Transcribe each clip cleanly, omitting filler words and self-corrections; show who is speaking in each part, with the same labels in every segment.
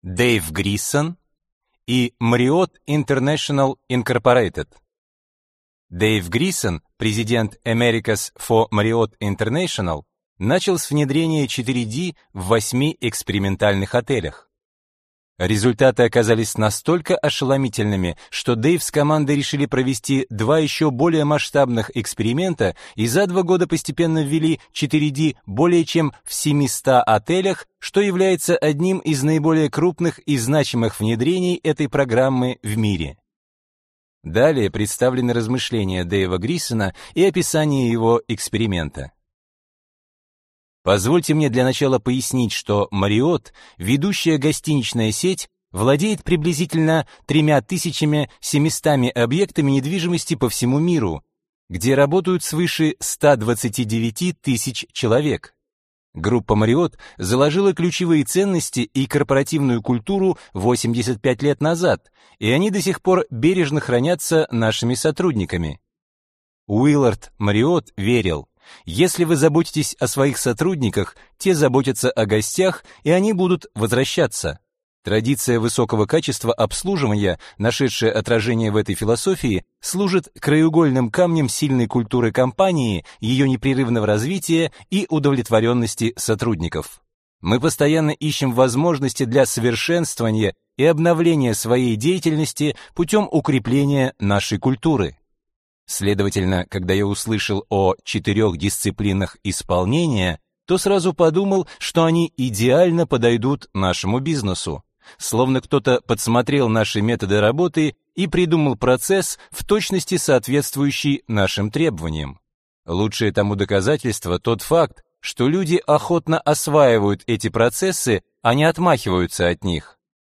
Speaker 1: Дэйв Гриссон и Marriott International Incorporated. Дэйв Гриссон, президент Americas for Marriott International, начал с внедрения 4D в 8 экспериментальных отелях. Результаты оказались настолько ошеломительными, что Дэйв с командой решили провести 2 еще более масштабных эксперимента и за 2 года постепенно ввели 4D более чем в 700 отелях, что является одним из наиболее крупных и значимых внедрений этой программы в мире. Далее представлены размышления Дэйва Гриссона и описание его эксперимента. Позвольте мне для начала пояснить, что Marriott, ведущая гостиничная сеть, владеет приблизительно 3700 объектами недвижимости по всему миру, где работают свыше 129 тысяч человек. Группа Marriott заложила ключевые ценности и корпоративную культуру 85 лет назад, и они до сих пор бережно хранятся нашими сотрудниками. Уиллард Marriott верил: если вы заботитесь о своих сотрудниках, те заботятся о гостях, и они будут возвращаться. Традиция высокого качества обслуживания, нашедшая отражение в этой философии, служит краеугольным камнем сильной культуры компании, ее непрерывного развития и удовлетворенности сотрудников. Мы постоянно ищем возможности для совершенствования и обновления своей деятельности путем укрепления нашей культуры. Следовательно, когда я услышал о 4 дисциплинах исполнения, то сразу подумал, что они идеально подойдут нашему бизнесу. Словно кто-то подсмотрел наши методы работы и придумал процесс, в точности соответствующий нашим требованиям. Лучшее тому доказательство тот факт, что люди охотно осваивают эти процессы, а не отмахиваются от них.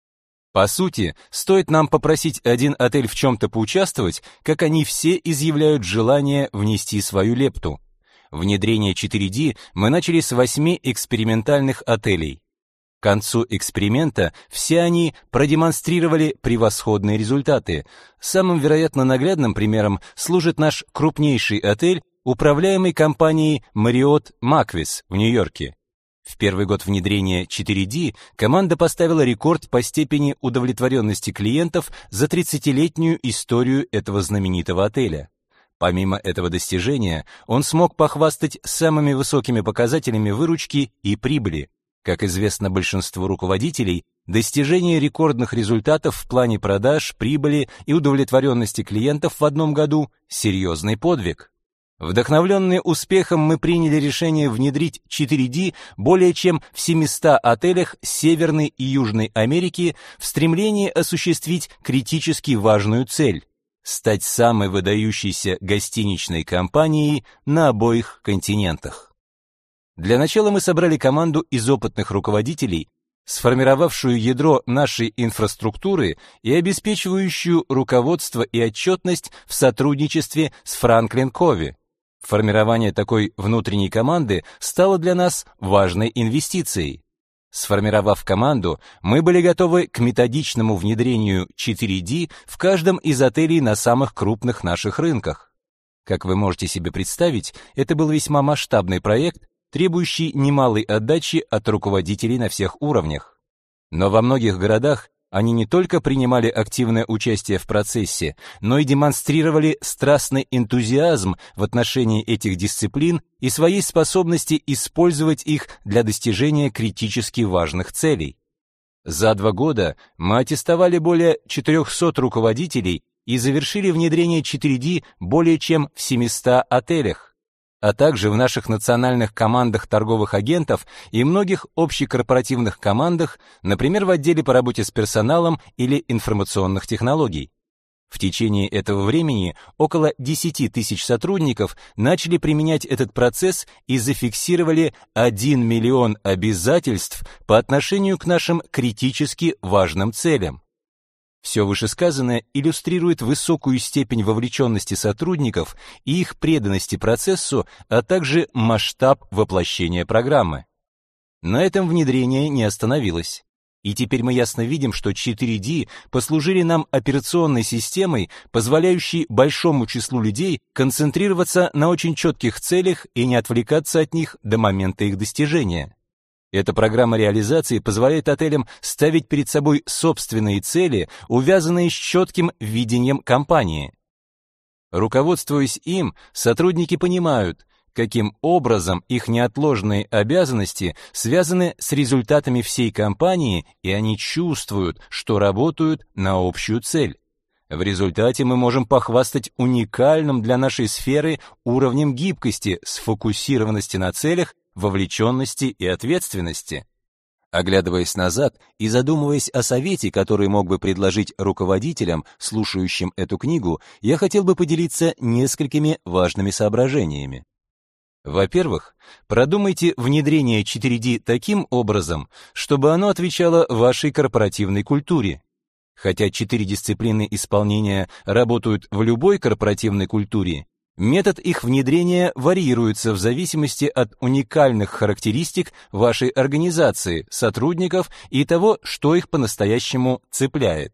Speaker 1: По сути, стоит нам попросить один отель в чем-то поучаствовать, как они все изъявляют желание внести свою лепту. Внедрение 4D мы начали с 8 экспериментальных отелей. К концу эксперимента все они продемонстрировали превосходные результаты. Самым, вероятно, наглядным примером служит наш крупнейший отель, управляемый компанией Marriott Marquis в Нью-Йорке. В первый год внедрения 4D команда поставила рекорд по степени удовлетворенности клиентов за 30-летнюю историю этого знаменитого отеля. Помимо этого достижения, он смог похвастать самыми высокими показателями выручки и прибыли. Как известно большинству руководителей, достижение рекордных результатов в плане продаж, прибыли и удовлетворенности клиентов в одном году – серьезный подвиг. Вдохновленные успехом, мы приняли решение внедрить 4D более чем в 700 отелях Северной и Южной Америки в стремлении осуществить критически важную цель – стать самой выдающейся гостиничной компанией на обоих континентах. Для начала мы собрали команду из опытных руководителей, сформировавшую ядро нашей инфраструктуры и обеспечивающую руководство и отчетность в сотрудничестве с Franklin Covey. Формирование такой внутренней команды стало для нас важной инвестицией. Сформировав команду, мы были готовы к методичному внедрению 4D в каждом из отелей на самых крупных наших рынках. Как вы можете себе представить, это был весьма масштабный проект, требующий немалой отдачи от руководителей на всех уровнях. Но во многих городах они не только принимали активное участие в процессе, но и демонстрировали страстный энтузиазм в отношении этих дисциплин и своей способности использовать их для достижения критически важных целей. За 2 года мы аттестовали более 400 руководителей и завершили внедрение 4D более чем в 700 отелях, а также в наших национальных командах торговых агентов и многих общекорпоративных командах, например, в отделе по работе с персоналом или информационных технологий. В течение этого времени около 10 тысяч сотрудников начали применять этот процесс и зафиксировали 1 миллион обязательств по отношению к нашим критически важным целям. Все вышесказанное иллюстрирует высокую степень вовлеченности сотрудников и их преданности процессу, а также масштаб воплощения программы. На этом внедрение не остановилось. И теперь мы ясно видим, что 4D послужили нам операционной системой, позволяющей большому числу людей концентрироваться на очень четких целях и не отвлекаться от них до момента их достижения. Эта программа реализации позволяет отелям ставить перед собой собственные цели, увязанные с четким видением компании. Руководствуясь им, сотрудники понимают, каким образом их неотложные обязанности связаны с результатами всей компании, и они чувствуют, что работают на общую цель. В результате мы можем похвастать уникальным для нашей сферы уровнем гибкости, сфокусированности на целях, вовлеченности и ответственности. Оглядываясь назад и задумываясь о совете, который мог бы предложить руководителям, слушающим эту книгу, я хотел бы поделиться несколькими важными соображениями. Во-первых, продумайте внедрение 4D таким образом, чтобы оно отвечало вашей корпоративной культуре. Хотя 4 дисциплины исполнения работают в любой корпоративной культуре, метод их внедрения варьируется в зависимости от уникальных характеристик вашей организации, сотрудников и того, что их по-настоящему цепляет.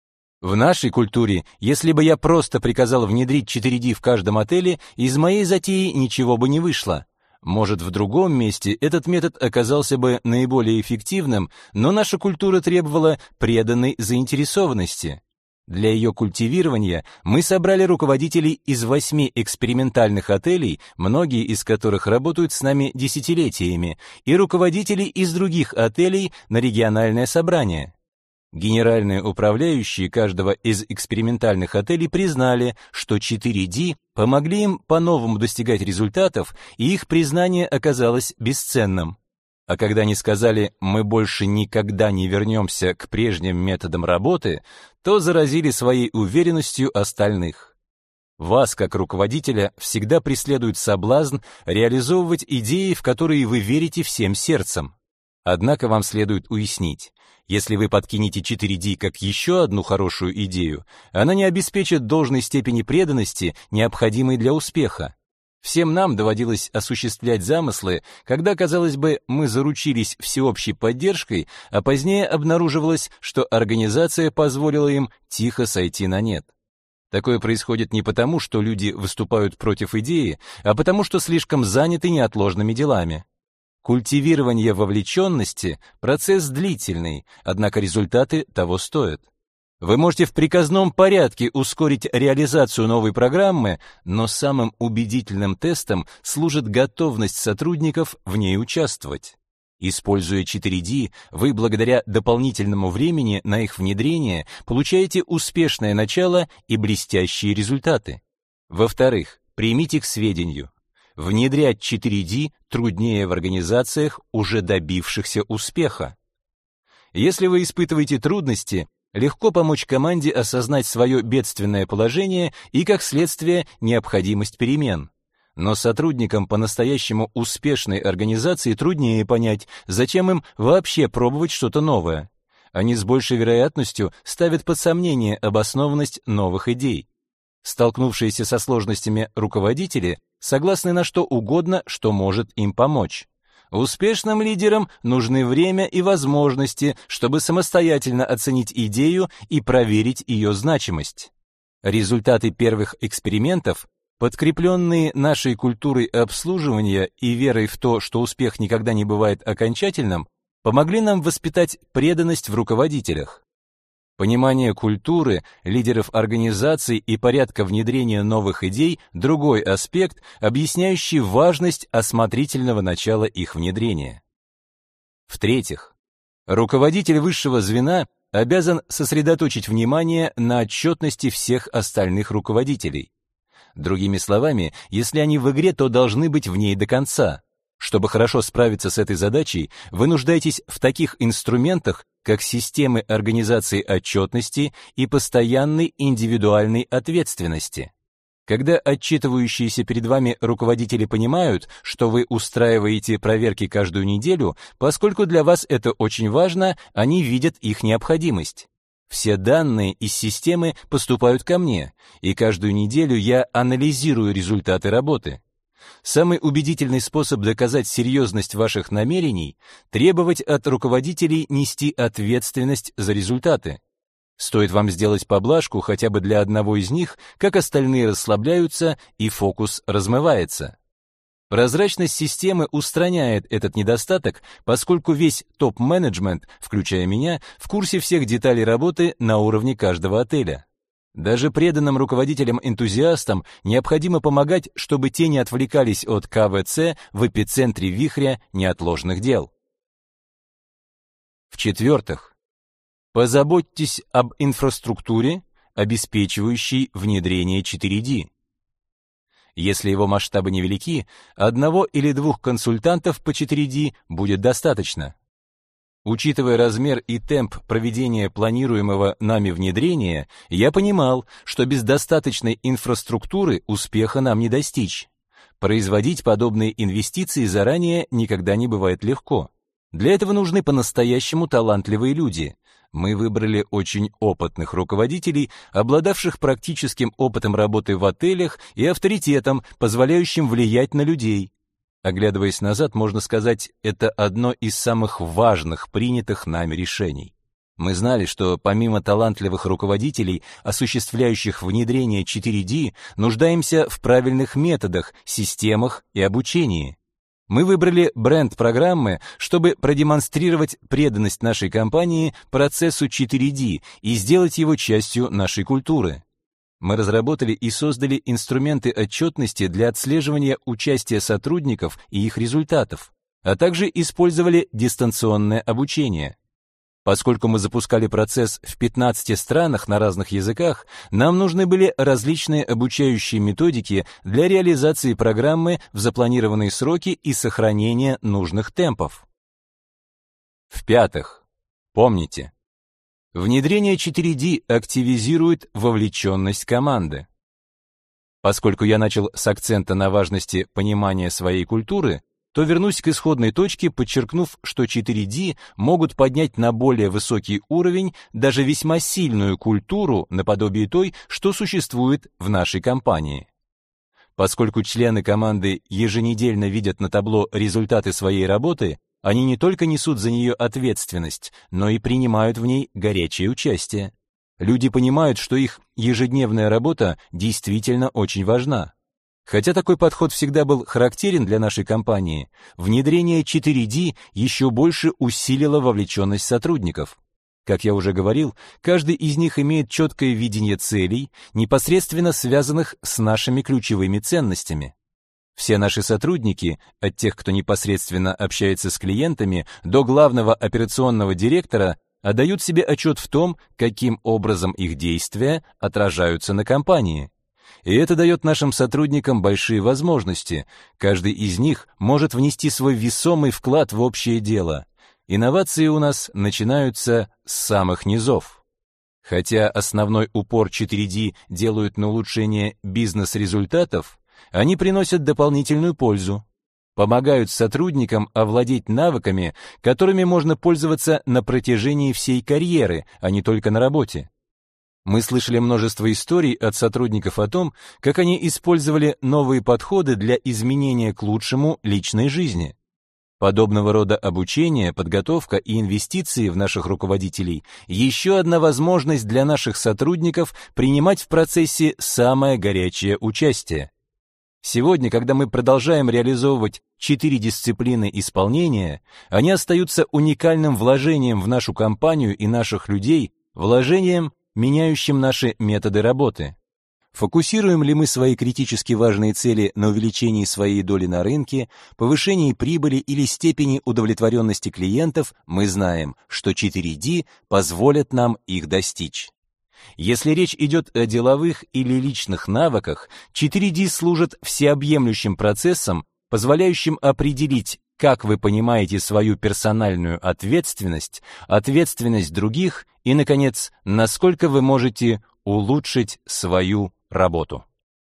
Speaker 1: В нашей культуре, если бы я просто приказал внедрить 4D в каждом отеле, из моей затеи ничего бы не вышло. Может, в другом месте этот метод оказался бы наиболее эффективным, но наша культура требовала преданной заинтересованности. Для ее культивирования мы собрали руководителей из 8 экспериментальных отелей, многие из которых работают с нами десятилетиями, и руководителей из других отелей на региональное собрание. Генеральные управляющие каждого из экспериментальных отелей признали, что 4D помогли им по-новому достигать результатов, и их признание оказалось бесценным. А когда они сказали «мы больше никогда не вернемся к прежним методам работы», то заразили своей уверенностью остальных. Вас, как руководителя, всегда преследует соблазн реализовывать идеи, в которые вы верите всем сердцем. Однако вам следует уяснить, если вы подкинете 4D как еще одну хорошую идею, она не обеспечит должной степени преданности, необходимой для успеха. Всем нам доводилось осуществлять замыслы, когда, казалось бы, мы заручились всеобщей поддержкой, а позднее обнаруживалось, что организация позволила им тихо сойти на нет. Такое происходит не потому, что люди выступают против идеи, а потому, что слишком заняты неотложными делами. Культивирование вовлеченности – процесс длительный, однако результаты того стоят. Вы можете в приказном порядке ускорить реализацию новой программы, но самым убедительным тестом служит готовность сотрудников в ней участвовать. Используя 4D, вы благодаря дополнительному времени на их внедрение получаете успешное начало и блестящие результаты. Во-вторых, примите к сведению: внедрять 4D труднее в организациях, уже добившихся успеха. Если вы испытываете трудности, легко помочь команде осознать свое бедственное положение и, как следствие, необходимость перемен. Но сотрудникам по-настоящему успешной организации труднее понять, зачем им вообще пробовать что-то новое. Они с большей вероятностью ставят под сомнение обоснованность новых идей. Столкнувшиеся со сложностями руководители согласны на что угодно, что может им помочь. Успешным лидерам нужны время и возможности, чтобы самостоятельно оценить идею и проверить ее значимость. Результаты первых экспериментов, подкрепленные нашей культурой обслуживания и верой в то, что успех никогда не бывает окончательным, помогли нам воспитать преданность в руководителях. Понимание культуры, лидеров организаций и порядка внедрения новых идей – другой аспект, объясняющий важность осмотрительного начала их внедрения. В-третьих, руководитель высшего звена обязан сосредоточить внимание на отчетности всех остальных руководителей. Другими словами, если они в игре, то должны быть в ней до конца. Чтобы хорошо справиться с этой задачей, вы нуждаетесь в таких инструментах, как системы организации отчетности и постоянной индивидуальной ответственности. Когда отчитывающиеся перед вами руководители понимают, что вы устраиваете проверки каждую неделю, поскольку для вас это очень важно, они видят их необходимость. Все данные из системы поступают ко мне, и каждую неделю я анализирую результаты работы. Самый убедительный способ доказать серьезность ваших намерений – требовать от руководителей нести ответственность за результаты. Стоит вам сделать поблажку хотя бы для одного из них, как остальные расслабляются и фокус размывается. Прозрачность системы устраняет этот недостаток, поскольку весь топ-менеджмент, включая меня, в курсе всех деталей работы на уровне каждого отеля. Даже преданным руководителям-энтузиастам необходимо помогать, чтобы те не отвлекались от КВЦ в эпицентре вихря неотложных дел. В-четвертых, позаботьтесь об инфраструктуре, обеспечивающей внедрение 4D. Если его масштабы невелики, одного или двух консультантов по 4D будет достаточно. Учитывая размер и темп проведения планируемого нами внедрения, я понимал, что без достаточной инфраструктуры успеха нам не достичь. Производить подобные инвестиции заранее никогда не бывает легко. Для этого нужны по-настоящему талантливые люди. Мы выбрали очень опытных руководителей, обладавших практическим опытом работы в отелях и авторитетом, позволяющим влиять на людей. Оглядываясь назад, можно сказать, это одно из самых важных принятых нами решений. Мы знали, что помимо талантливых руководителей, осуществляющих внедрение 4D, нуждаемся в правильных методах, системах и обучении. Мы выбрали бренд программы, чтобы продемонстрировать преданность нашей компании процессу 4D и сделать его частью нашей культуры. Мы разработали и создали инструменты отчетности для отслеживания участия сотрудников и их результатов, а также использовали дистанционное обучение. Поскольку мы запускали процесс в 15 странах на разных языках, нам нужны были различные обучающие методики для реализации программы в запланированные сроки и сохранения нужных темпов. В-пятых, помните, внедрение 4D активизирует вовлеченность команды. Поскольку я начал с акцента на важности понимания своей культуры, то вернусь к исходной точке, подчеркнув, что 4D могут поднять на более высокий уровень даже весьма сильную культуру наподобие той, что существует в нашей компании. Поскольку члены команды еженедельно видят на табло результаты своей работы, они не только несут за нее ответственность, но и принимают в ней горячее участие. Люди понимают, что их ежедневная работа действительно очень важна. Хотя такой подход всегда был характерен для нашей компании, внедрение 4D еще больше усилило вовлеченность сотрудников. Как я уже говорил, каждый из них имеет четкое видение целей, непосредственно связанных с нашими ключевыми ценностями. Все наши сотрудники, от тех, кто непосредственно общается с клиентами, до главного операционного директора, отдают себе отчет в том, каким образом их действия отражаются на компании. И это дает нашим сотрудникам большие возможности. Каждый из них может внести свой весомый вклад в общее дело. Инновации у нас начинаются с самых низов. Хотя основной упор 4D делают на улучшение бизнес-результатов, они приносят дополнительную пользу. Помогают сотрудникам овладеть навыками, которыми можно пользоваться на протяжении всей карьеры, а не только на работе. Мы слышали множество историй от сотрудников о том, как они использовали новые подходы для изменения к лучшему личной жизни. Подобного рода обучение, подготовка и инвестиции в наших руководителей – еще одна возможность для наших сотрудников принимать в процессе самое горячее участие. Сегодня, когда мы продолжаем реализовывать 4 дисциплины исполнения, они остаются уникальным вложением в нашу компанию и наших людей, вложением, меняющим наши методы работы. Фокусируем ли мы свои критически важные цели на увеличении своей доли на рынке, повышении прибыли или степени удовлетворенности клиентов, мы знаем, что 4D позволят нам их достичь. Если речь идет о деловых или личных навыках, 4D служит всеобъемлющим процессом, позволяющим определить, как вы понимаете свою персональную ответственность, ответственность других и, наконец, насколько вы можете улучшить свою работу.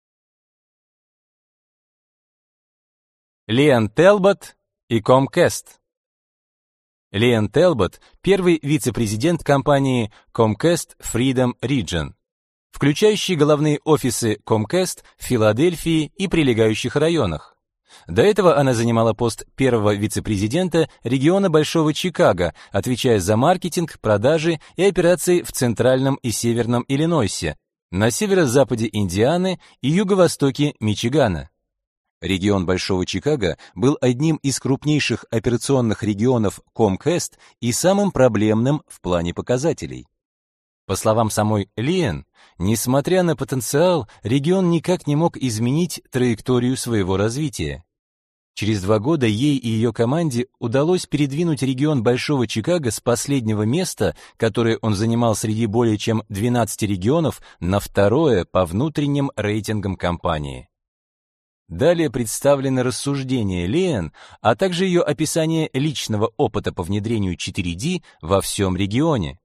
Speaker 1: Лиан Телбот и Comcast. Лиан Телбот – первый вице-президент компании Comcast Freedom Region, включающий головные офисы Comcast в Филадельфии и прилегающих районах. До этого она занимала пост первого вице-президента региона Большого Чикаго, отвечая за маркетинг, продажи и операции в Центральном и Северном Иллинойсе, на северо-западе Индианы и юго-востоке Мичигана. Регион Большого Чикаго был одним из крупнейших операционных регионов Comcast и самым проблемным в плане показателей. По словам самой Лиэн, несмотря на потенциал, регион никак не мог изменить траекторию своего развития. Через 2 года ей и ее команде удалось передвинуть регион Большого Чикаго с последнего места, которое он занимал среди более чем 12 регионов, на 2-е по внутренним рейтингам компании. Далее представлены рассуждения Лиэн, а также ее описание личного опыта по внедрению 4D во всем регионе.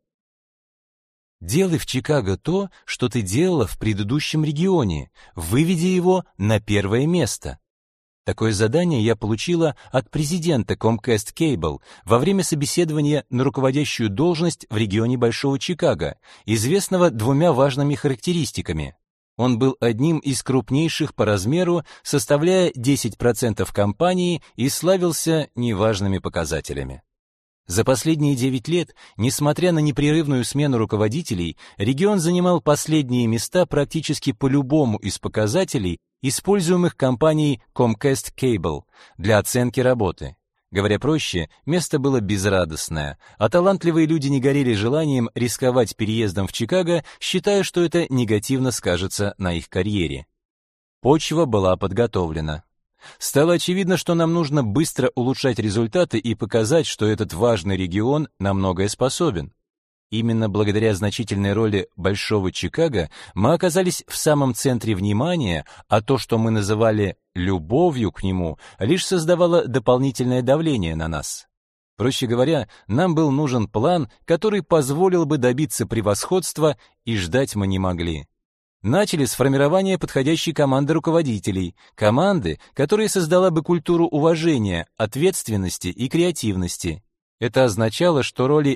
Speaker 1: Делай в Чикаго то, что ты делала в предыдущем регионе, выведи его на 1-е место. Такое задание я получила от президента Comcast Cable во время собеседования на руководящую должность в регионе Большого Чикаго, известного 2 важными характеристиками. Он был одним из крупнейших по размеру, составляя 10% компании, и славился неважными показателями. За последние 9 лет, несмотря на непрерывную смену руководителей, регион занимал последние места практически по любому из показателей, используемых компанией Comcast Cable для оценки работы. Говоря проще, место было безрадостное, а талантливые люди не горели желанием рисковать переездом в Чикаго, считая, что это негативно скажется на их карьере. Почва была подготовлена. Стало очевидно, что нам нужно быстро улучшать результаты и показать, что этот важный регион на многое способен. Именно благодаря значительной роли Большого Чикаго мы оказались в самом центре внимания, а то, что мы называли любовью к нему, лишь создавало дополнительное давление на нас. Проще говоря, нам был нужен план, который позволил бы добиться превосходства, и ждать мы не могли. Начали с формирования подходящей команды руководителей, команды, которая создала бы культуру уважения, ответственности и креативности. Это означало, что роли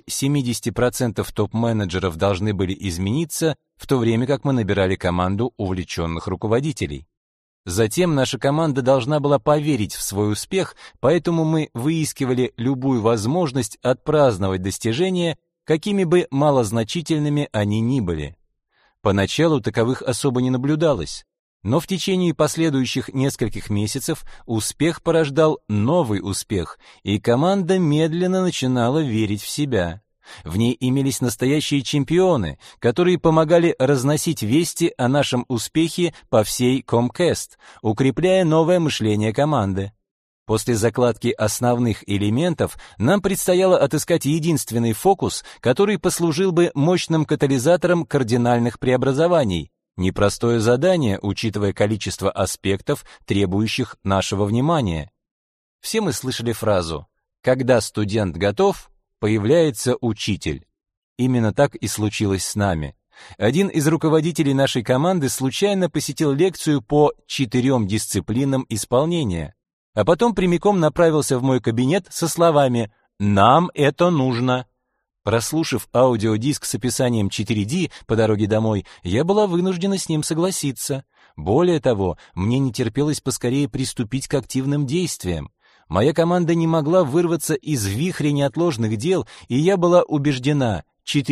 Speaker 1: 70% топ-менеджеров должны были измениться, в то время как мы набирали команду увлеченных руководителей. Затем наша команда должна была поверить в свой успех, поэтому мы выискивали любую возможность отпраздновать достижения, какими бы малозначительными они ни были. Поначалу таковых особо не наблюдалось, но в течение последующих нескольких месяцев успех порождал новый успех, и команда медленно начинала верить в себя. В ней имелись настоящие чемпионы, которые помогали разносить вести о нашем успехе по всей Comcast, укрепляя новое мышление команды. После закладки основных элементов нам предстояло отыскать единственный фокус, который послужил бы мощным катализатором кардинальных преобразований. Непростое задание, учитывая количество аспектов, требующих нашего внимания. Все мы слышали фразу «Когда студент готов, появляется учитель». Именно так и случилось с нами. Один из руководителей нашей команды случайно посетил лекцию по 4 дисциплинам исполнения, а потом прямиком направился в мой кабинет со словами «Нам это нужно». Прослушав аудиодиск с описанием 4D по дороге домой, я была вынуждена с ним согласиться. Более того, мне не терпелось поскорее приступить к активным действиям. Моя команда не могла вырваться из вихря неотложных дел, и я была убеждена,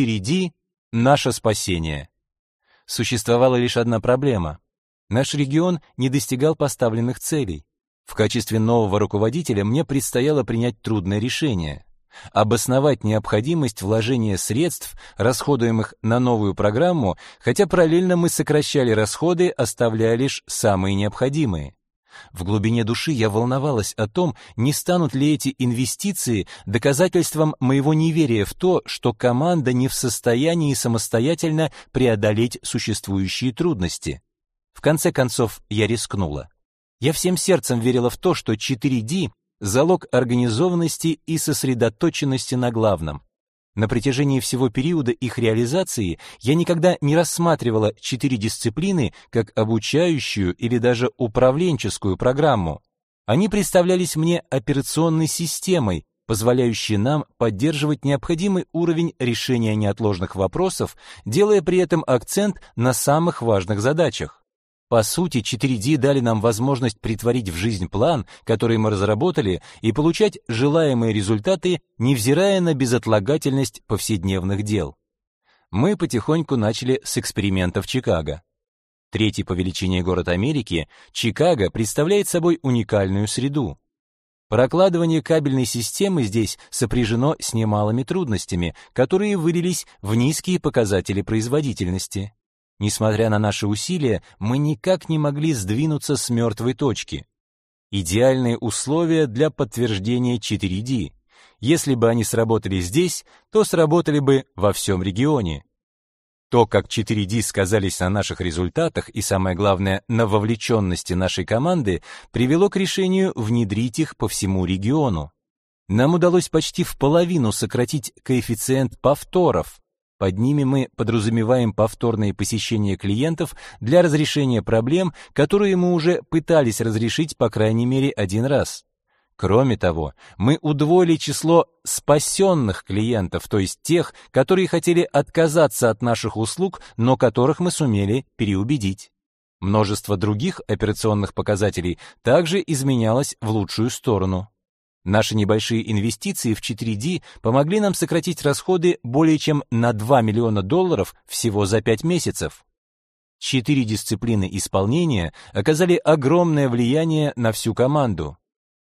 Speaker 1: 4D — наше спасение. Существовала лишь одна проблема. Наш регион не достигал поставленных целей. В качестве нового руководителя мне предстояло принять трудное решение. Обосновать необходимость вложения средств, расходуемых на новую программу, хотя параллельно мы сокращали расходы, оставляя лишь самые необходимые. В глубине души я волновалась о том, не станут ли эти инвестиции доказательством моего неверия в то, что команда не в состоянии самостоятельно преодолеть существующие трудности. В конце концов, я рискнула. Я всем сердцем верила в то, что 4D — залог организованности и сосредоточенности на главном. На протяжении всего периода их реализации я никогда не рассматривала 4 дисциплины как обучающую или даже управленческую программу. Они представлялись мне операционной системой, позволяющей нам поддерживать необходимый уровень решения неотложных вопросов, делая при этом акцент на самых важных задачах. По сути, 4D дали нам возможность притворить в жизнь план, который мы разработали, и получать желаемые результаты, невзирая на безотлагательность повседневных дел. Мы потихоньку начали с эксперимента в Чикаго. Третий по величине город Америки, Чикаго представляет собой уникальную среду. Прокладывание кабельной системы здесь сопряжено с немалыми трудностями, которые вылились в низкие показатели производительности. Несмотря на наши усилия, мы никак не могли сдвинуться с мертвой точки. Идеальные условия для подтверждения 4D. Если бы они сработали здесь, то сработали бы во всем регионе. То, как 4D сказались на наших результатах и, самое главное, на вовлеченности нашей команды, привело к решению внедрить их по всему региону. Нам удалось почти в половину сократить коэффициент повторов. Под ними мы подразумеваем повторные посещения клиентов для разрешения проблем, которые мы уже пытались разрешить по крайней мере один раз. Кроме того, мы удвоили число спасенных клиентов, то есть тех, которые хотели отказаться от наших услуг, но которых мы сумели переубедить. Множество других операционных показателей также изменялось в лучшую сторону. Наши небольшие инвестиции в 4D помогли нам сократить расходы более чем на $2 миллиона всего за 5 месяцев. 4 дисциплины исполнения оказали огромное влияние на всю команду.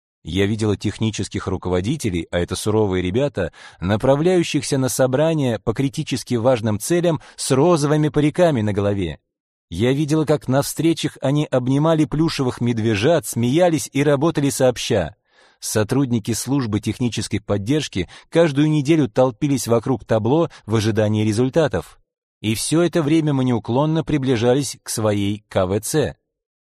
Speaker 1: Я видела технических руководителей, а это суровые ребята, направляющихся на собрания по критически важным целям с розовыми париками на голове. Я видела, как на встречах они обнимали плюшевых медвежат, смеялись и работали сообща. Сотрудники службы технической поддержки каждую неделю толпились вокруг табло в ожидании результатов. И все это время мы неуклонно приближались к своей КВЦ.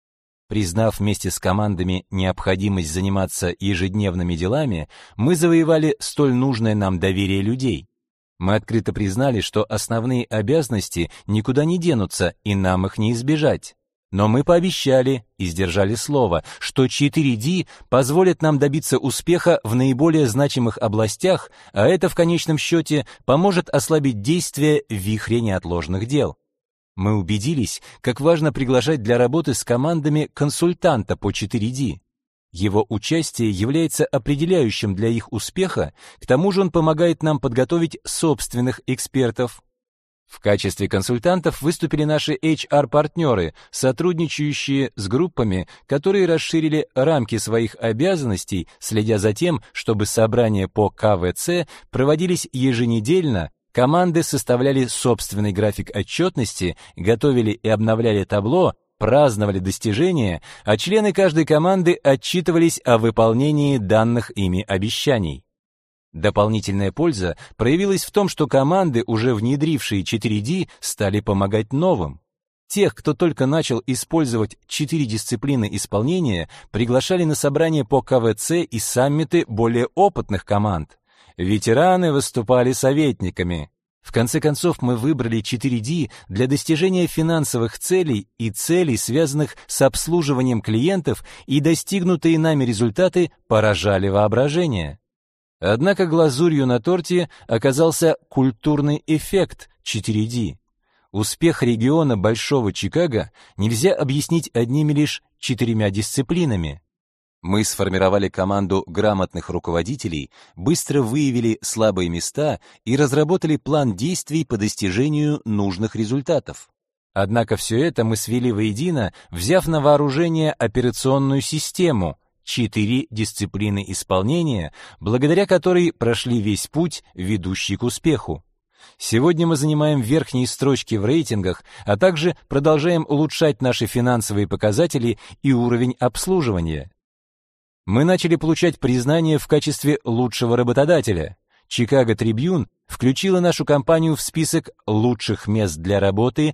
Speaker 1: Признав вместе с командами необходимость заниматься ежедневными делами, мы завоевали столь нужное нам доверие людей. Мы открыто признали, что основные обязанности никуда не денутся, и нам их не избежать. Но мы пообещали и сдержали слово, что 4D позволит нам добиться успеха в наиболее значимых областях, а это в конечном счете поможет ослабить действие вихря неотложных дел. Мы убедились, как важно приглашать для работы с командами консультанта по 4D. Его участие является определяющим для их успеха, к тому же он помогает нам подготовить собственных экспертов. В качестве консультантов выступили наши HR-партнеры, сотрудничающие с группами, которые расширили рамки своих обязанностей, следя за тем, чтобы собрания по КВЦ проводились еженедельно. Команды составляли собственный график отчетности, готовили и обновляли табло, праздновали достижения, а члены каждой команды отчитывались о выполнении данных ими обещаний. Дополнительная польза проявилась в том, что команды, уже внедрившие 4D, стали помогать новым. Тех, кто только начал использовать 4 дисциплины исполнения, приглашали на собрания по КВЦ и саммиты более опытных команд. Ветераны выступали советниками. В конце концов, мы выбрали 4D для достижения финансовых целей и целей, связанных с обслуживанием клиентов, и достигнутые нами результаты поражали воображение. Однако глазурью на торте оказался культурный эффект 4D. Успех региона Большого Чикаго нельзя объяснить одними лишь 4 дисциплинами. Мы сформировали команду грамотных руководителей, быстро выявили слабые места и разработали план действий по достижению нужных результатов. Однако все это мы свели воедино, взяв на вооружение операционную систему, 4 дисциплины исполнения, благодаря которой прошли весь путь, ведущий к успеху. Сегодня мы занимаем верхние строчки в рейтингах, а также продолжаем улучшать наши финансовые показатели и уровень обслуживания. Мы начали получать признание в качестве лучшего работодателя. Chicago Tribune включила нашу компанию в список лучших мест для работы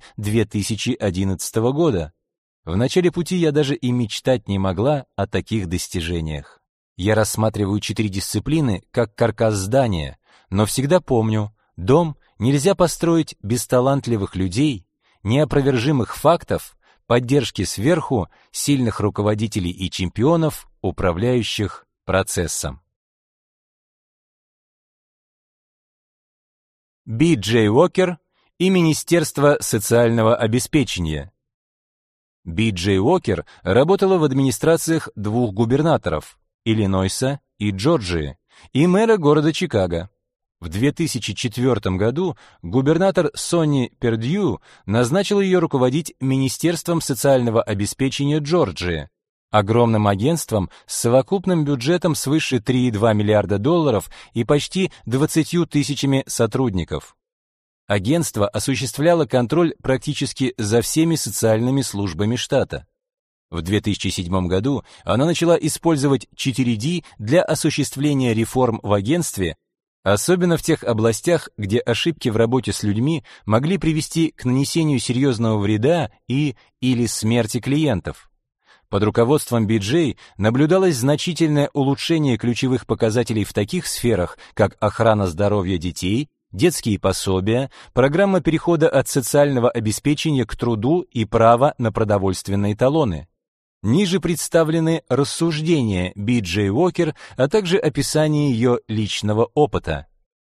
Speaker 1: 2011 года. В начале пути я даже и мечтать не могла о таких достижениях. Я рассматриваю 4 дисциплины как каркас здания, но всегда помню, дом нельзя построить без талантливых людей, неопровержимых фактов, поддержки сверху, сильных руководителей и чемпионов, управляющих процессом. Би Джей Уокер и Министерство социального обеспечения. Би Джей Уокер работала в администрациях 2 губернаторов – Иллинойса и Джорджии, и мэра города Чикаго. В 2004 году губернатор Сонни Пердью назначил ее руководить Министерством социального обеспечения Джорджии, огромным агентством с совокупным бюджетом свыше 3,2 миллиарда долларов и почти 20 тысячами сотрудников. Агентство осуществляло контроль практически за всеми социальными службами штата. В 2007 году она начала использовать 4D для осуществления реформ в агентстве, особенно в тех областях, где ошибки в работе с людьми могли привести к нанесению серьезного вреда или смерти клиентов. Под руководством BJ наблюдалось значительное улучшение ключевых показателей в таких сферах, как охрана здоровья детей, детские пособия, программа перехода от социального обеспечения к труду и право на продовольственные талоны. Ниже представлены рассуждения BJ Walker, а также описание ее личного опыта.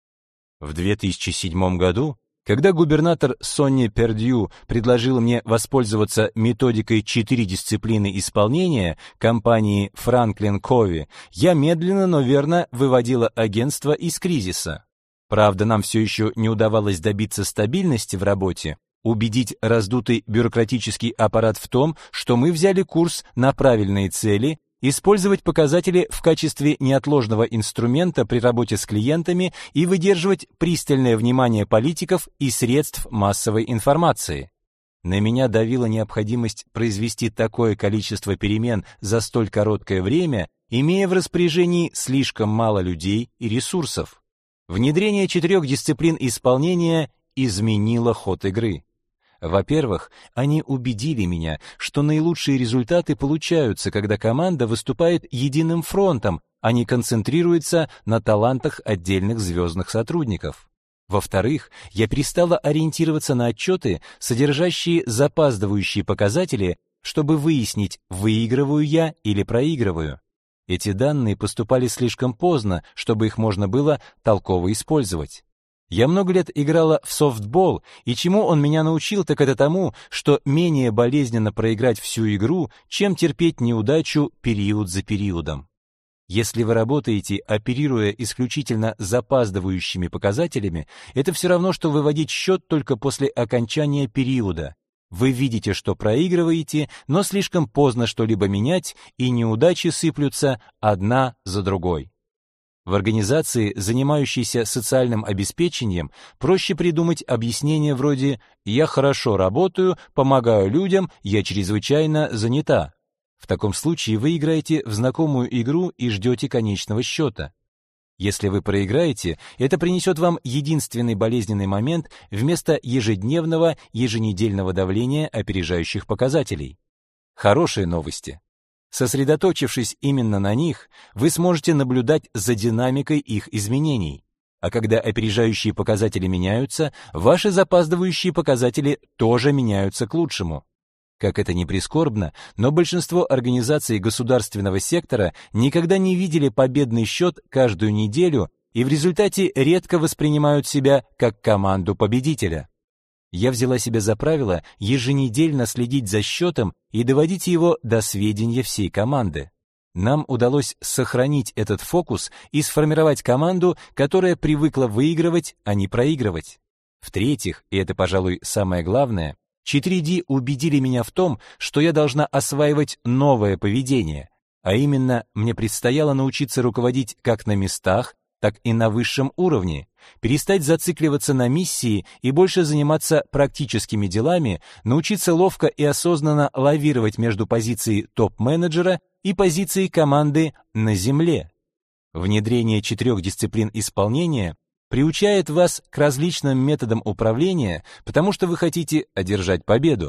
Speaker 1: В 2007 году, когда губернатор Сонни Пердью предложил мне воспользоваться методикой 4 дисциплины исполнения компании Franklin Covey, я медленно, но верно выводила агентство из кризиса. Правда, нам все еще не удавалось добиться стабильности в работе, убедить раздутый бюрократический аппарат в том, что мы взяли курс на правильные цели, использовать показатели в качестве неотложного инструмента при работе с клиентами и выдерживать пристальное внимание политиков и средств массовой информации. На меня давила необходимость произвести такое количество перемен за столь короткое время, имея в распоряжении слишком мало людей и ресурсов. Внедрение 4 дисциплин исполнения изменило ход игры. Во-первых, они убедили меня, что наилучшие результаты получаются, когда команда выступает единым фронтом, а не концентрируется на талантах отдельных звездных сотрудников. Во-вторых, я перестала ориентироваться на отчеты, содержащие запаздывающие показатели, чтобы выяснить, выигрываю я или проигрываю. Эти данные поступали слишком поздно, чтобы их можно было толково использовать. Я много лет играла в софтбол, и чему он меня научил, так это тому, что менее болезненно проиграть всю игру, чем терпеть неудачу период за периодом. Если вы работаете, оперируя исключительно запаздывающими показателями, это все равно, что выводить счет только после окончания периода. Вы видите, что проигрываете, но слишком поздно что-либо менять, и неудачи сыплются одна за другой. В организации, занимающейся социальным обеспечением, проще придумать объяснение вроде «я хорошо работаю, помогаю людям, я чрезвычайно занята». В таком случае вы играете в знакомую игру и ждете конечного счета. Если вы проиграете, это принесет вам единственный болезненный момент вместо ежедневного, еженедельного давления опережающих показателей. Хорошие новости. Сосредоточившись именно на них, вы сможете наблюдать за динамикой их изменений. А когда опережающие показатели меняются, ваши запаздывающие показатели тоже меняются к лучшему. Как это ни прискорбно, но большинство организаций государственного сектора никогда не видели победный счет каждую неделю и в результате редко воспринимают себя как команду победителя. Я взяла себе за правило еженедельно следить за счетом и доводить его до сведения всей команды. Нам удалось сохранить этот фокус и сформировать команду, которая привыкла выигрывать, а не проигрывать. В-третьих, и это, пожалуй, самое главное, 4D убедили меня в том, что я должна осваивать новое поведение, а именно мне предстояло научиться руководить как на местах, так и на высшем уровне, перестать зацикливаться на миссии и больше заниматься практическими делами, научиться ловко и осознанно лавировать между позицией топ-менеджера и позицией команды на земле. Внедрение 4 дисциплин исполнения приучает вас к различным методам управления, потому что вы хотите одержать победу.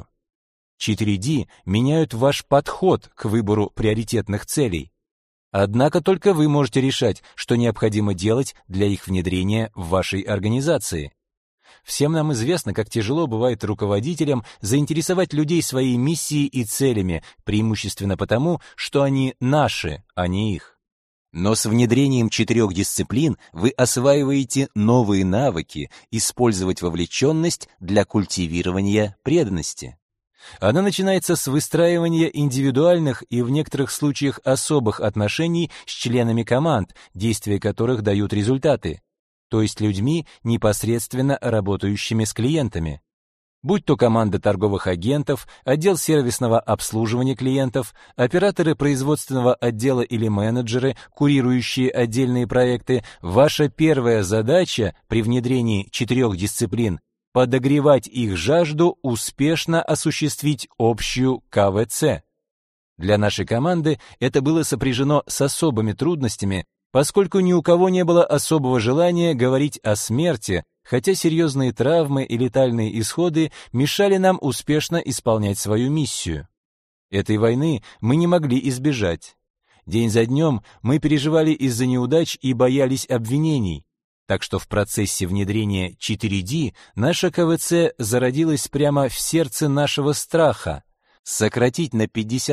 Speaker 1: 4D меняют ваш подход к выбору приоритетных целей. Однако только вы можете решать, что необходимо делать для их внедрения в вашей организации. Всем нам известно, как тяжело бывает руководителям заинтересовать людей своей миссией и целями, преимущественно потому, что они наши, а не их. Но с внедрением 4 дисциплин вы осваиваете новые навыки использовать вовлеченность для культивирования преданности. Она начинается с выстраивания индивидуальных и в некоторых случаях особых отношений с членами команд, действия которых дают результаты. то есть людьми, непосредственно работающими с клиентами. Будь то команда торговых агентов, отдел сервисного обслуживания клиентов, операторы производственного отдела или менеджеры, курирующие отдельные проекты, ваша первая задача при внедрении 4 дисциплин — подогревать их жажду успешно осуществить общую КВЦ. Для нашей команды это было сопряжено с особыми трудностями, поскольку ни у кого не было особого желания говорить о смерти, хотя серьезные травмы и летальные исходы мешали нам успешно исполнять свою миссию. Этой войны мы не могли избежать. День за днем мы переживали из-за неудач и боялись обвинений. Так что в процессе внедрения 4D наша КВЦ зародилась прямо в сердце нашего страха — сократить на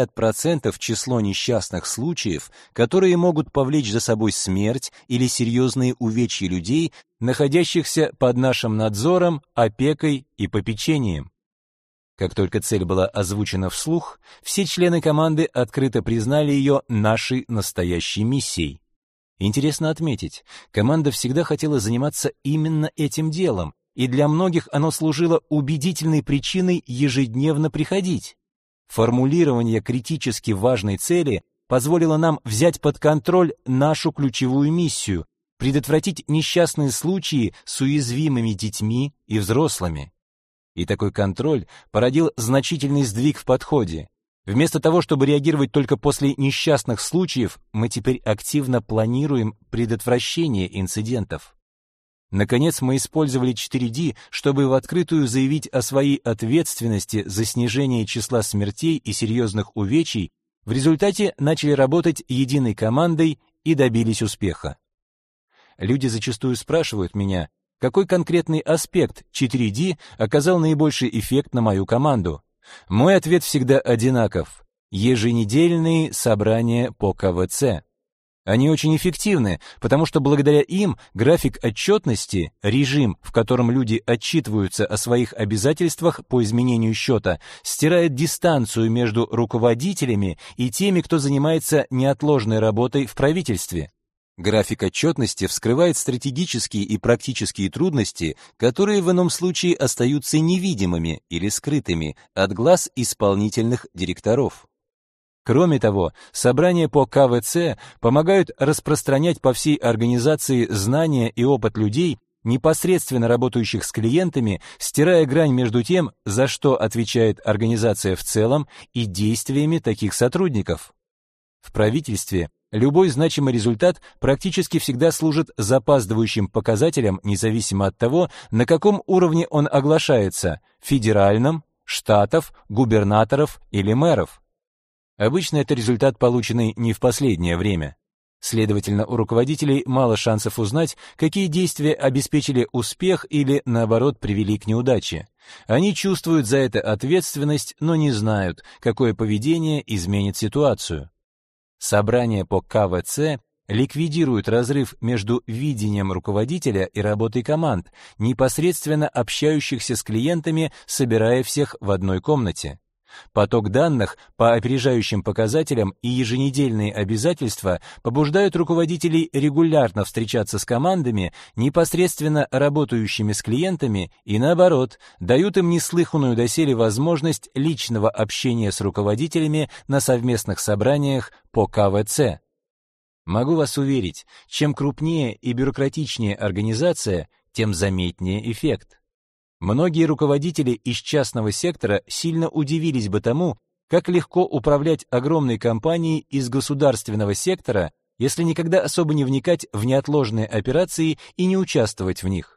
Speaker 1: 50% число несчастных случаев, которые могут повлечь за собой смерть или серьезные увечья людей, находящихся под нашим надзором, опекой и попечением. Как только цель была озвучена вслух, все члены команды открыто признали ее нашей настоящей миссией. Интересно отметить, команда всегда хотела заниматься именно этим делом, и для многих оно служило убедительной причиной ежедневно приходить. Формулирование критически важной цели позволило нам взять под контроль нашу ключевую миссию — предотвратить несчастные случаи с уязвимыми детьми и взрослыми. И такой контроль породил значительный сдвиг в подходе. Вместо того, чтобы реагировать только после несчастных случаев, мы теперь активно планируем предотвращение инцидентов. Наконец, мы использовали 4D, чтобы в открытую заявить о своей ответственности за снижение числа смертей и серьезных увечий, в результате начали работать единой командой и добились успеха. Люди зачастую спрашивают меня, какой конкретный аспект 4D оказал наибольший эффект на мою команду. Мой ответ всегда одинаков: еженедельные собрания по КВЦ. Они очень эффективны, потому что благодаря им график отчетности, режим, в котором люди отчитываются о своих обязательствах по изменению счета, стирает дистанцию между руководителями и теми, кто занимается неотложной работой в правительстве. График отчетности вскрывает стратегические и практические трудности, которые в ином случае остаются невидимыми или скрытыми от глаз исполнительных директоров. Кроме того, собрания по КВЦ помогают распространять по всей организации знания и опыт людей, непосредственно работающих с клиентами, стирая грань между тем, за что отвечает организация в целом, и действиями таких сотрудников. В правительстве любой значимый результат практически всегда служит запаздывающим показателем, независимо от того, на каком уровне он оглашается — федеральном, штатов, губернаторов или мэров. Обычно это результат, полученный не в последнее время. Следовательно, у руководителей мало шансов узнать, какие действия обеспечили успех или, наоборот, привели к неудаче. Они чувствуют за это ответственность, но не знают, какое поведение изменит ситуацию. Собрания по КВЦ ликвидируют разрыв между видением руководителя и работой команд, непосредственно общающихся с клиентами, собирая всех в одной комнате. Поток данных по опережающим показателям и еженедельные обязательства побуждают руководителей регулярно встречаться с командами, непосредственно работающими с клиентами, и наоборот, дают им неслыханную доселе возможность личного общения с руководителями на совместных собраниях по КВЦ. Могу вас уверить, чем крупнее и бюрократичнее организация, тем заметнее эффект. Многие руководители из частного сектора сильно удивились бы тому, как легко управлять огромной компанией из государственного сектора, если никогда особо не вникать в неотложные операции и не участвовать в них.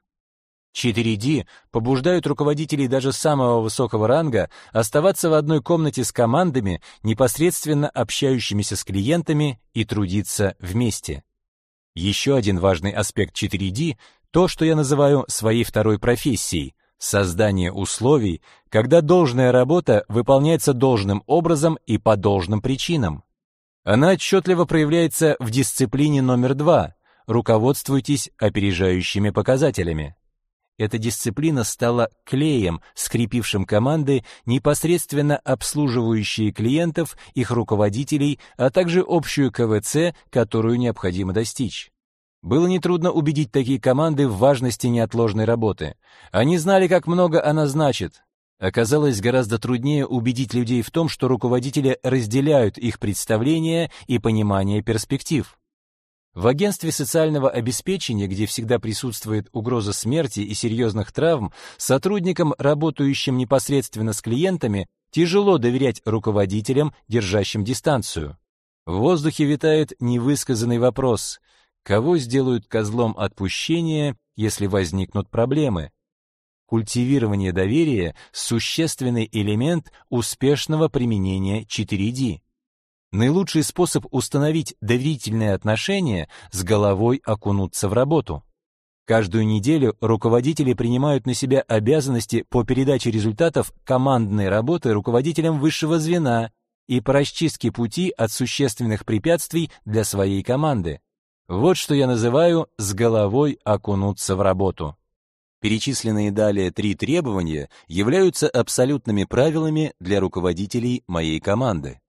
Speaker 1: 4D побуждают руководителей даже самого высокого ранга оставаться в одной комнате с командами, непосредственно общающимися с клиентами, и трудиться вместе. Еще один важный аспект 4D — то, что я называю своей второй профессией — создание условий, когда должная работа выполняется должным образом и по должным причинам. Она отчетливо проявляется в дисциплине номер 2 — руководствуйтесь опережающими показателями. Эта дисциплина стала клеем, скрепившим команды, непосредственно обслуживающие клиентов, их руководителей, а также общую КВЦ, которую необходимо достичь. Было нетрудно убедить такие команды в важности неотложной работы. Они знали, как много она значит. Оказалось гораздо труднее убедить людей в том, что руководители разделяют их представления и понимание перспектив. В агентстве социального обеспечения, где всегда присутствует угроза смерти и серьезных травм, сотрудникам, работающим непосредственно с клиентами, тяжело доверять руководителям, держащим дистанцию. В воздухе витает невысказанный вопрос: кого сделают козлом отпущения, если возникнут проблемы? Культивирование доверия – существенный элемент успешного применения 4D. Наилучший способ установить доверительные отношения – с головой окунуться в работу. Каждую неделю руководители принимают на себя обязанности по передаче результатов командной работы руководителям высшего звена и по расчистке пути от существенных препятствий для своей команды. Вот что я называю «с головой окунуться в работу». Перечисленные далее 3 требования являются абсолютными правилами для руководителей моей команды.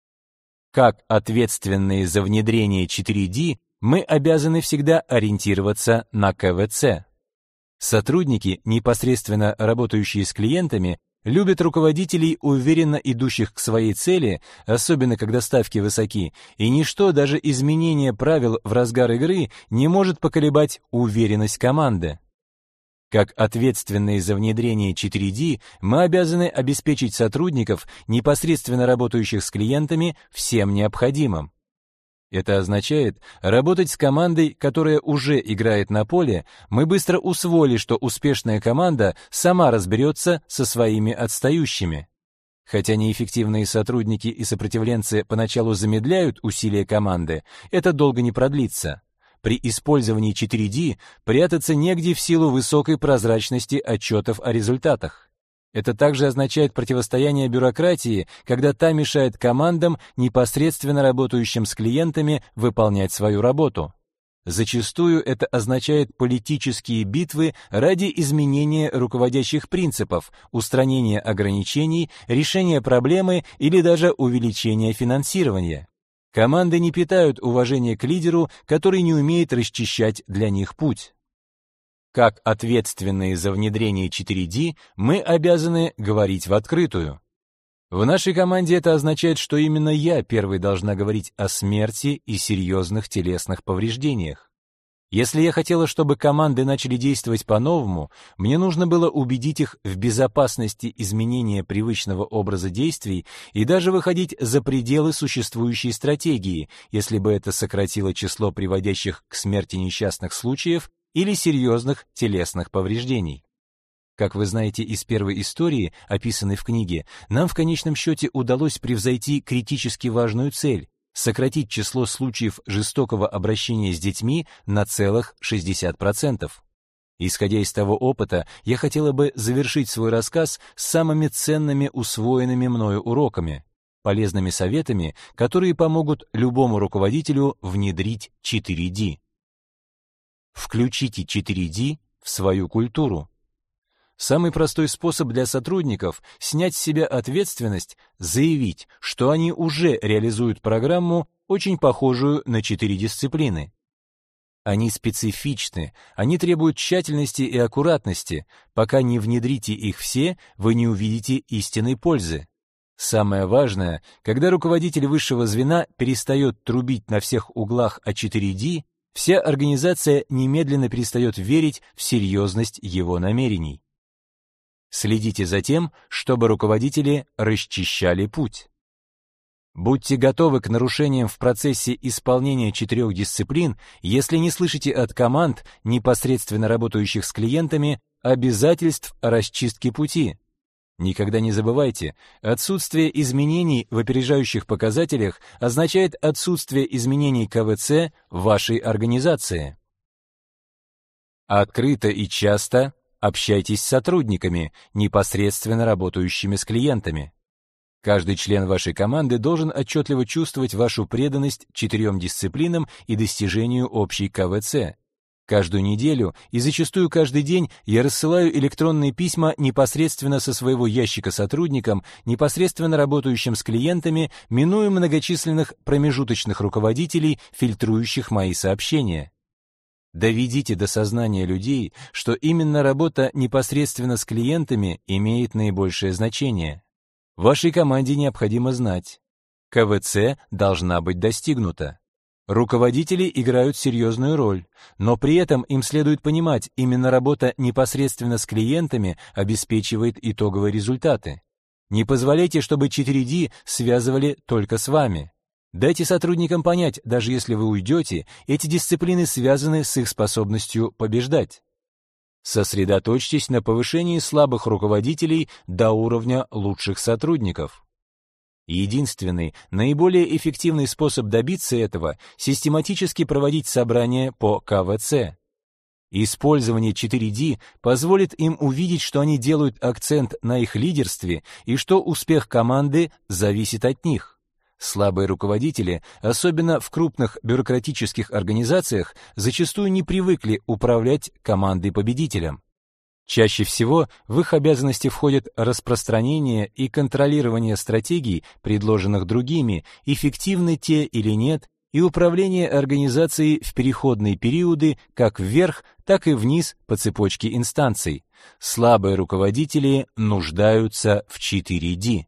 Speaker 1: Как ответственные за внедрение 4D, мы обязаны всегда ориентироваться на КВЦ. Сотрудники, непосредственно работающие с клиентами, любят руководителей, уверенно идущих к своей цели, особенно когда ставки высоки, и ничто, даже изменение правил в разгар игры, не может поколебать уверенность команды. Как ответственные за внедрение 4D, мы обязаны обеспечить сотрудников, непосредственно работающих с клиентами, всем необходимым. Это означает, работать с командой, которая уже играет на поле, мы быстро усвоили, что успешная команда сама разберется со своими отстающими. Хотя неэффективные сотрудники и сопротивленцы поначалу замедляют усилия команды, это долго не продлится. При использовании 4D прятаться негде в силу высокой прозрачности отчетов о результатах. Это также означает противостояние бюрократии, когда та мешает командам, непосредственно работающим с клиентами, выполнять свою работу. Зачастую это означает политические битвы ради изменения руководящих принципов, устранения ограничений, решения проблемы или даже увеличения финансирования. Команды не питают уважения к лидеру, который не умеет расчищать для них путь. Как ответственные за внедрение 4D, мы обязаны говорить в открытую. В нашей команде это означает, что именно я первой должна говорить о смерти и серьезных телесных повреждениях. Если я хотела, чтобы команды начали действовать по-новому, мне нужно было убедить их в безопасности изменения привычного образа действий и даже выходить за пределы существующей стратегии, если бы это сократило число приводящих к смерти несчастных случаев или серьезных телесных повреждений. Как вы знаете из первой истории, описанной в книге, нам в конечном счете удалось превзойти критически важную цель — сократить число случаев жестокого обращения с детьми на целых 60%. Исходя из того опыта, я хотела бы завершить свой рассказ с самыми ценными усвоенными мною уроками, полезными советами, которые помогут любому руководителю внедрить 4D. Включите 4D в свою культуру. Самый простой способ для сотрудников снять с себя ответственность — заявить, что они уже реализуют программу, очень похожую на 4 дисциплины. Они специфичны, они требуют тщательности и аккуратности. Пока не внедрите их все, вы не увидите истинной пользы. Самое важное, когда руководитель высшего звена перестает трубить на всех углах о 4D, вся организация немедленно перестает верить в серьезность его намерений. Следите за тем, чтобы руководители расчищали путь. Будьте готовы к нарушениям в процессе исполнения 4 дисциплин, если не слышите от команд, непосредственно работающих с клиентами, обязательств о расчистке пути. Никогда не забывайте, отсутствие изменений в опережающих показателях означает отсутствие изменений КВЦ в вашей организации. Открыто и часто общайтесь с сотрудниками, непосредственно работающими с клиентами. Каждый член вашей команды должен отчетливо чувствовать вашу преданность 4 дисциплинам и достижению общей КВЦ. Каждую неделю и зачастую каждый день я рассылаю электронные письма непосредственно со своего ящика сотрудникам, непосредственно работающим с клиентами, минуя многочисленных промежуточных руководителей, фильтрующих мои сообщения. Доведите до сознания людей, что именно работа непосредственно с клиентами имеет наибольшее значение. Вашей команде необходимо знать: КВЦ должна быть достигнута. Руководители играют серьезную роль, но при этом им следует понимать, именно работа непосредственно с клиентами обеспечивает итоговые результаты. Не позволяйте, чтобы 4D связывали только с вами. Дайте сотрудникам понять, даже если вы уйдете, эти дисциплины связаны с их способностью побеждать. Сосредоточьтесь на повышении слабых руководителей до уровня лучших сотрудников. Единственный, наиболее эффективный способ добиться этого — систематически проводить собрания по КВЦ. Использование 4D позволит им увидеть, что они делают акцент на их лидерстве и что успех команды зависит от них. Слабые руководители, особенно в крупных бюрократических организациях, зачастую не привыкли управлять командой-победителем. Чаще всего в их обязанности входят распространение и контролирование стратегий, предложенных другими, эффективны те или нет, и управление организацией в переходные периоды как вверх, так и вниз по цепочке инстанций. Слабые руководители нуждаются в 4D.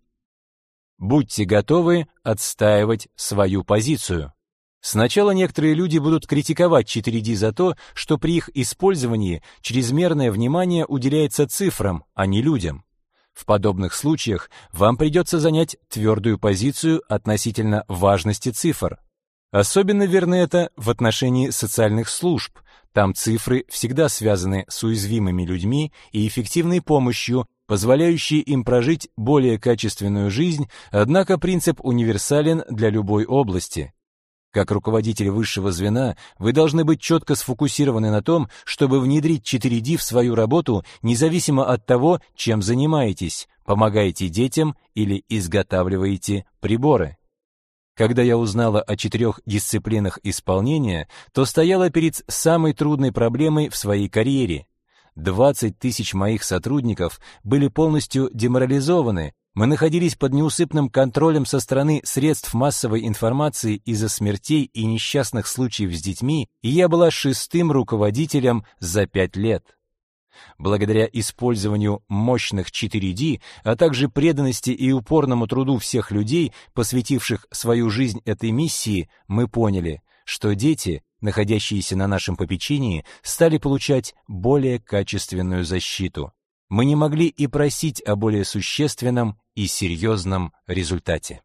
Speaker 1: Будьте готовы отстаивать свою позицию. Сначала некоторые люди будут критиковать 4D за то, что при их использовании чрезмерное внимание уделяется цифрам, а не людям. В подобных случаях вам придется занять твердую позицию относительно важности цифр. Особенно верно это в отношении социальных служб. Там цифры всегда связаны с уязвимыми людьми и эффективной помощью, позволяющей им прожить более качественную жизнь, однако принцип универсален для любой области. Как руководитель высшего звена, вы должны быть четко сфокусированы на том, чтобы внедрить 4D в свою работу, независимо от того, чем занимаетесь, помогаете детям или изготавливаете приборы. Когда я узнала о 4 дисциплинах исполнения, то стояла перед самой трудной проблемой в своей карьере. 20 тысяч моих сотрудников были полностью деморализованы, мы находились под неусыпным контролем со стороны средств массовой информации из-за смертей и несчастных случаев с детьми, и я была 6-м руководителем за 5 лет. Благодаря использованию мощных 4D, а также преданности и упорному труду всех людей, посвятивших свою жизнь этой миссии, мы поняли, что дети, находящиеся на нашем попечении, стали получать более качественную защиту. Мы не могли и просить о более существенном и серьезном результате.